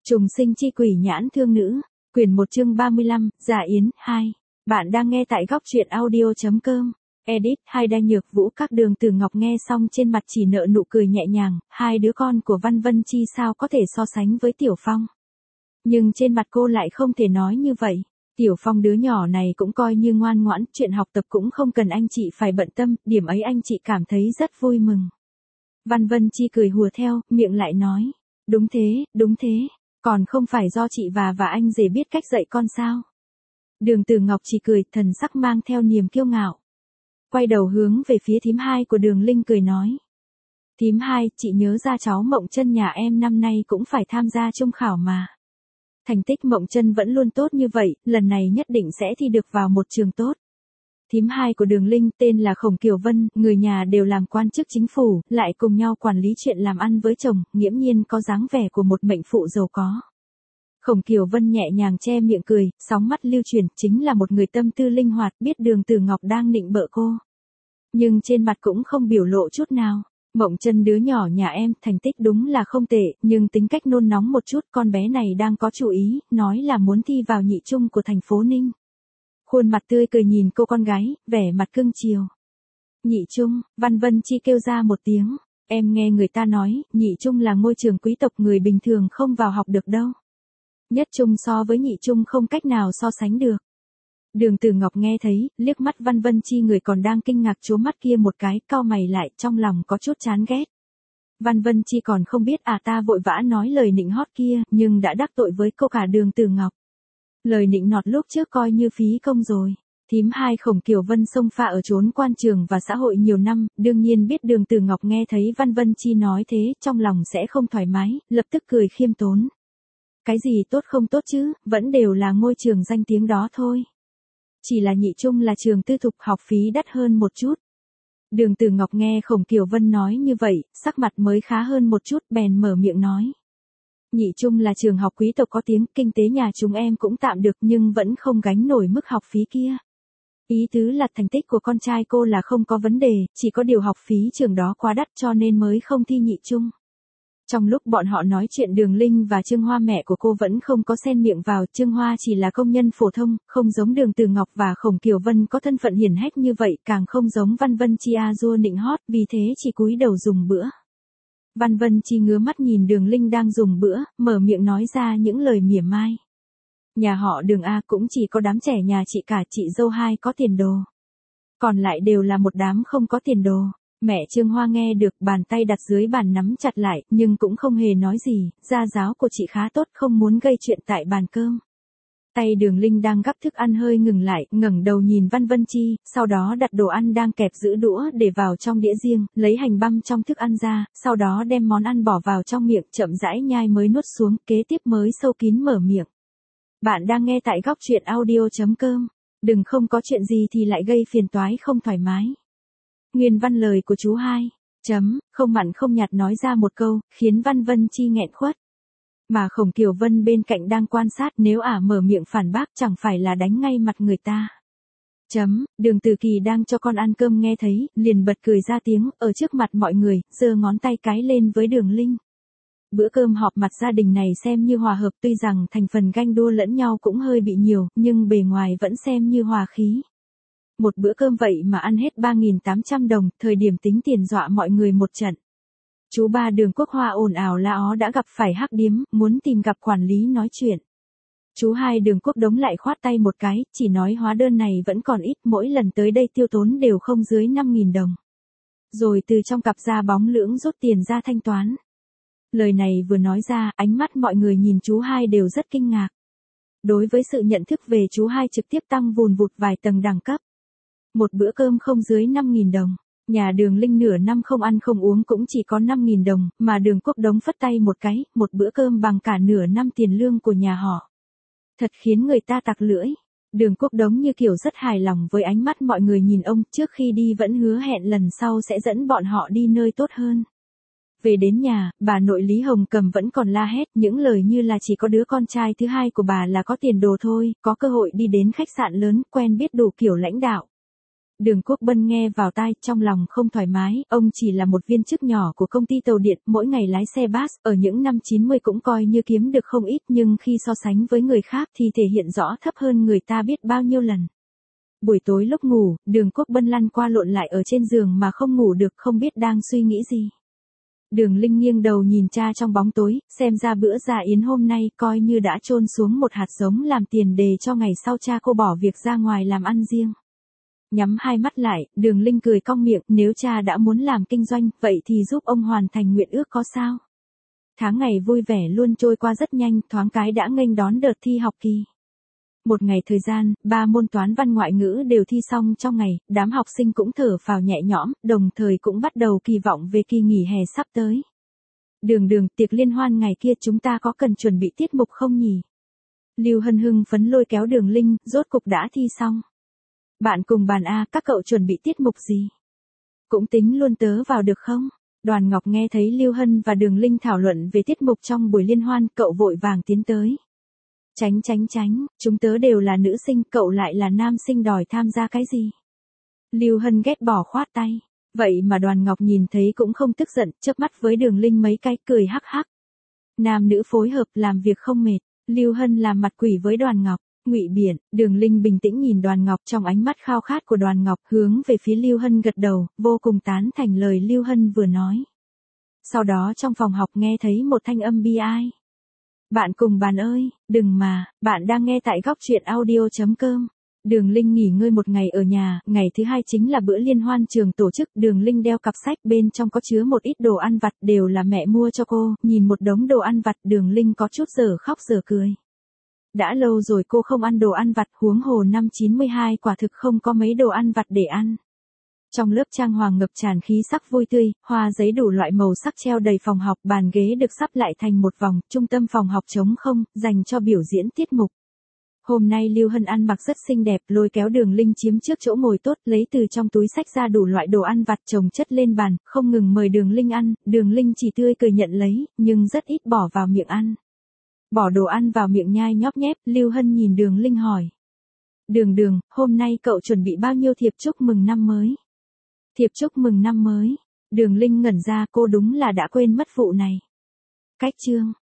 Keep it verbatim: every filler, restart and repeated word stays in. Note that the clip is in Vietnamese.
Trùng sinh chi quỷ nhãn thương nữ, quyển một chương ba mươi lăm, Dạ Yến, hai. Bạn đang nghe tại góc truyện audio chấm com. Edit, hai Đa Nhược Vũ. Các Đường Tử Ngọc nghe xong trên mặt chỉ nở nụ cười nhẹ nhàng, hai đứa con của Văn Vân Chi sao có thể so sánh với Tiểu Phong. Nhưng trên mặt cô lại không thể nói như vậy. Tiểu Phong đứa nhỏ này cũng coi như ngoan ngoãn, chuyện học tập cũng không cần anh chị phải bận tâm, điểm ấy anh chị cảm thấy rất vui mừng. Văn Vân Chi cười hùa theo, miệng lại nói, đúng thế, đúng thế, còn không phải do chị và và anh rể biết cách dạy con sao. Đường Tử Ngọc chỉ cười, thần sắc mang theo niềm kiêu ngạo. Quay đầu hướng về phía thím hai của Đường Linh cười nói. Thím hai, chị nhớ ra cháu Mộng Chân nhà em năm nay cũng phải tham gia chung khảo mà. Thành tích Mộng Chân vẫn luôn tốt như vậy, lần này nhất định sẽ thi được vào một trường tốt. Thím hai của Đường Linh tên là Khổng Kiều Vân, người nhà đều làm quan chức chính phủ, lại cùng nhau quản lý chuyện làm ăn với chồng, nghiễm nhiên có dáng vẻ của một mệnh phụ giàu có. Khổng Kiều Vân nhẹ nhàng che miệng cười, sóng mắt lưu chuyển, chính là một người tâm tư linh hoạt, biết Đường Tử Ngọc đang nịnh bợ cô. Nhưng trên mặt cũng không biểu lộ chút nào. Mộng Chân đứa nhỏ nhà em, thành tích đúng là không tệ, nhưng tính cách nôn nóng một chút, con bé này đang có chủ ý, nói là muốn thi vào nhị trung của thành phố Ninh. Khuôn mặt tươi cười nhìn cô con gái, vẻ mặt cưng chiều. Nhị trung, Văn Vân Chi kêu ra một tiếng, em nghe người ta nói, nhị trung là ngôi trường quý tộc, người bình thường không vào học được đâu. Nhất trung so với nhị trung không cách nào so sánh được. Đường Tử Ngọc nghe thấy, liếc mắt Văn Vân Chi người còn đang kinh ngạc trố mắt kia một cái, cau mày lại, trong lòng có chút chán ghét. Văn Vân Chi còn không biết à ta vội vã nói lời nịnh hót kia, nhưng đã đắc tội với cô cả Đường Tử Ngọc. Lời nịnh nọt lúc trước coi như phí công rồi. Thím hai Khổng Kiều Vân xông pha ở chốn quan trường và xã hội nhiều năm, đương nhiên biết Đường Tử Ngọc nghe thấy Văn Vân Chi nói thế, trong lòng sẽ không thoải mái, lập tức cười khiêm tốn. Cái gì tốt không tốt chứ, vẫn đều là ngôi trường danh tiếng đó thôi. Chỉ là nhị trung là trường tư thục, học phí đắt hơn một chút. Đường Tử Ngọc nghe Khổng Kiều Vân nói như vậy, sắc mặt mới khá hơn một chút, bèn mở miệng nói. Nhị trung là trường học quý tộc có tiếng, kinh tế nhà chúng em cũng tạm được nhưng vẫn không gánh nổi mức học phí kia. Ý tứ là thành tích của con trai cô là không có vấn đề, chỉ có điều học phí trường đó quá đắt cho nên mới không thi nhị trung. Trong lúc bọn họ nói chuyện, Đường Linh và Trương Hoa mẹ của cô vẫn không có xen miệng vào, Trương Hoa chỉ là công nhân phổ thông, không giống Đường Tử Ngọc và Khổng Kiều Vân có thân phận hiển hách như vậy, càng không giống Văn Vân Chi a dua nịnh hót, vì thế chỉ cúi đầu dùng bữa. Văn Vân Chi ngứa mắt nhìn Đường Linh đang dùng bữa, mở miệng nói ra những lời mỉa mai. Nhà họ Đường A cũng chỉ có đám trẻ nhà chị cả chị dâu hai có tiền đồ. Còn lại đều là một đám không có tiền đồ. Mẹ Trương Hoa nghe được, bàn tay đặt dưới bàn nắm chặt lại, nhưng cũng không hề nói gì, gia giáo của chị khá tốt, không muốn gây chuyện tại bàn cơm. Tay Đường Linh đang gắp thức ăn hơi ngừng lại, ngẩng đầu nhìn Văn Vân Chi, sau đó đặt đồ ăn đang kẹp giữ đũa để vào trong đĩa riêng, lấy hành băm trong thức ăn ra, sau đó đem món ăn bỏ vào trong miệng, chậm rãi nhai mới nuốt xuống, kế tiếp mới sâu kín mở miệng. Bạn đang nghe tại góc truyện audio chấm com. Đừng không có chuyện gì thì lại gây phiền toái không thoải mái. Nguyên văn lời của chú hai. Chấm, không mặn không nhạt nói ra một câu, khiến Văn Vân Chi nghẹn khuất. Mà Khổng Kiều Vân bên cạnh đang quan sát, nếu ả mở miệng phản bác chẳng phải là đánh ngay mặt người ta. Chấm, Đường Tử Kỳ đang cho con ăn cơm nghe thấy, liền bật cười ra tiếng, ở trước mặt mọi người, giơ ngón tay cái lên với Đường Linh. Bữa cơm họp mặt gia đình này xem như hòa hợp, tuy rằng thành phần ganh đua lẫn nhau cũng hơi bị nhiều, nhưng bề ngoài vẫn xem như hòa khí. Một bữa cơm vậy mà ăn hết ba nghìn tám trăm đồng, thời điểm tính tiền dọa mọi người một trận. Chú ba Đường Quốc Hoa ồn ào la ó đã gặp phải hắc điếm, muốn tìm gặp quản lý nói chuyện. Chú hai Đường Quốc Đống lại khoát tay một cái, chỉ nói hóa đơn này vẫn còn ít, mỗi lần tới đây tiêu tốn đều không dưới năm nghìn đồng. Rồi từ trong cặp da bóng lưỡng rút tiền ra thanh toán. Lời này vừa nói ra, ánh mắt mọi người nhìn chú hai đều rất kinh ngạc. Đối với sự nhận thức về chú hai trực tiếp tăng vùn vụt vài tầng đẳng cấp. Một bữa cơm không dưới năm nghìn đồng. Nhà Đường Linh nửa năm không ăn không uống cũng chỉ có năm nghìn đồng, mà Đường Quốc Đống phất tay một cái, một bữa cơm bằng cả nửa năm tiền lương của nhà họ. Thật khiến người ta tặc lưỡi. Đường Quốc Đống như kiểu rất hài lòng với ánh mắt mọi người nhìn ông, trước khi đi vẫn hứa hẹn lần sau sẽ dẫn bọn họ đi nơi tốt hơn. Về đến nhà, bà nội Lý Hồng Cầm vẫn còn la hét, những lời như là chỉ có đứa con trai thứ hai của bà là có tiền đồ thôi, có cơ hội đi đến khách sạn lớn, quen biết đủ kiểu lãnh đạo. Đường Quốc Bân nghe vào tai, trong lòng không thoải mái, ông chỉ là một viên chức nhỏ của công ty tàu điện, mỗi ngày lái xe bus, ở những năm chín mươi cũng coi như kiếm được không ít, nhưng khi so sánh với người khác thì thể hiện rõ thấp hơn người ta biết bao nhiêu lần. Buổi tối lúc ngủ, Đường Quốc Bân lăn qua lộn lại ở trên giường mà không ngủ được, không biết đang suy nghĩ gì. Đường Linh nghiêng đầu nhìn cha trong bóng tối, xem ra bữa dạ yến hôm nay coi như đã chôn xuống một hạt giống làm tiền đề cho ngày sau cha cô bỏ việc ra ngoài làm ăn riêng. Nhắm hai mắt lại, Đường Linh cười cong miệng, nếu cha đã muốn làm kinh doanh, vậy thì giúp ông hoàn thành nguyện ước có sao? Tháng ngày vui vẻ luôn trôi qua rất nhanh, thoáng cái đã nghênh đón đợt thi học kỳ. Một ngày thời gian, ba môn toán văn ngoại ngữ đều thi xong trong ngày, đám học sinh cũng thở phào nhẹ nhõm, đồng thời cũng bắt đầu kỳ vọng về kỳ nghỉ hè sắp tới. Đường Đường, tiệc liên hoan ngày kia chúng ta có cần chuẩn bị tiết mục không nhỉ? Lưu Hân hưng phấn lôi kéo Đường Linh, rốt cục đã thi xong. Bạn cùng bàn A, các cậu chuẩn bị tiết mục gì? Cũng tính luôn tớ vào được không? Đoàn Ngọc nghe thấy Lưu Hân và Đường Linh thảo luận về tiết mục trong buổi liên hoan, cậu vội vàng tiến tới. Tránh tránh tránh, chúng tớ đều là nữ sinh, cậu lại là nam sinh đòi tham gia cái gì? Lưu Hân ghét bỏ khoát tay. Vậy mà Đoàn Ngọc nhìn thấy cũng không tức giận, chớp mắt với Đường Linh mấy cái, cười hắc hắc. Nam nữ phối hợp làm việc không mệt. Lưu Hân làm mặt quỷ với Đoàn Ngọc. Ngụy biện, Đường Linh bình tĩnh nhìn Đoàn Ngọc, trong ánh mắt khao khát của Đoàn Ngọc, hướng về phía Lưu Hân gật đầu, vô cùng tán thành lời Lưu Hân vừa nói. Sau đó trong phòng học nghe thấy một thanh âm bi ai. Bạn cùng bàn ơi, đừng mà, bạn đang nghe tại góc truyện audio chấm com. Đường Linh nghỉ ngơi một ngày ở nhà, ngày thứ hai chính là bữa liên hoan trường tổ chức, Đường Linh đeo cặp sách, bên trong có chứa một ít đồ ăn vặt, đều là mẹ mua cho cô, nhìn một đống đồ ăn vặt, Đường Linh có chút giờ khóc giờ cười. Đã lâu rồi cô không ăn đồ ăn vặt, huống hồ năm chín mươi hai quả thực không có mấy đồ ăn vặt để ăn. Trong lớp trang hoàng ngập tràn khí sắc vui tươi, hoa giấy đủ loại màu sắc treo đầy phòng học, bàn ghế được sắp lại thành một vòng, trung tâm phòng học trống không, dành cho biểu diễn tiết mục. Hôm nay Lưu Hân ăn mặc rất xinh đẹp, lôi kéo Đường Linh chiếm trước chỗ ngồi tốt, lấy từ trong túi xách ra đủ loại đồ ăn vặt chồng chất lên bàn, không ngừng mời Đường Linh ăn, Đường Linh chỉ tươi cười nhận lấy, nhưng rất ít bỏ vào miệng ăn. Bỏ đồ ăn vào miệng nhai nhóp nhép, Lưu Hân nhìn Đường Linh hỏi. Đường Đường, hôm nay cậu chuẩn bị bao nhiêu thiệp chúc mừng năm mới? Thiệp chúc mừng năm mới. Đường Linh ngẩn ra, cô đúng là đã quên mất vụ này. Cách chương.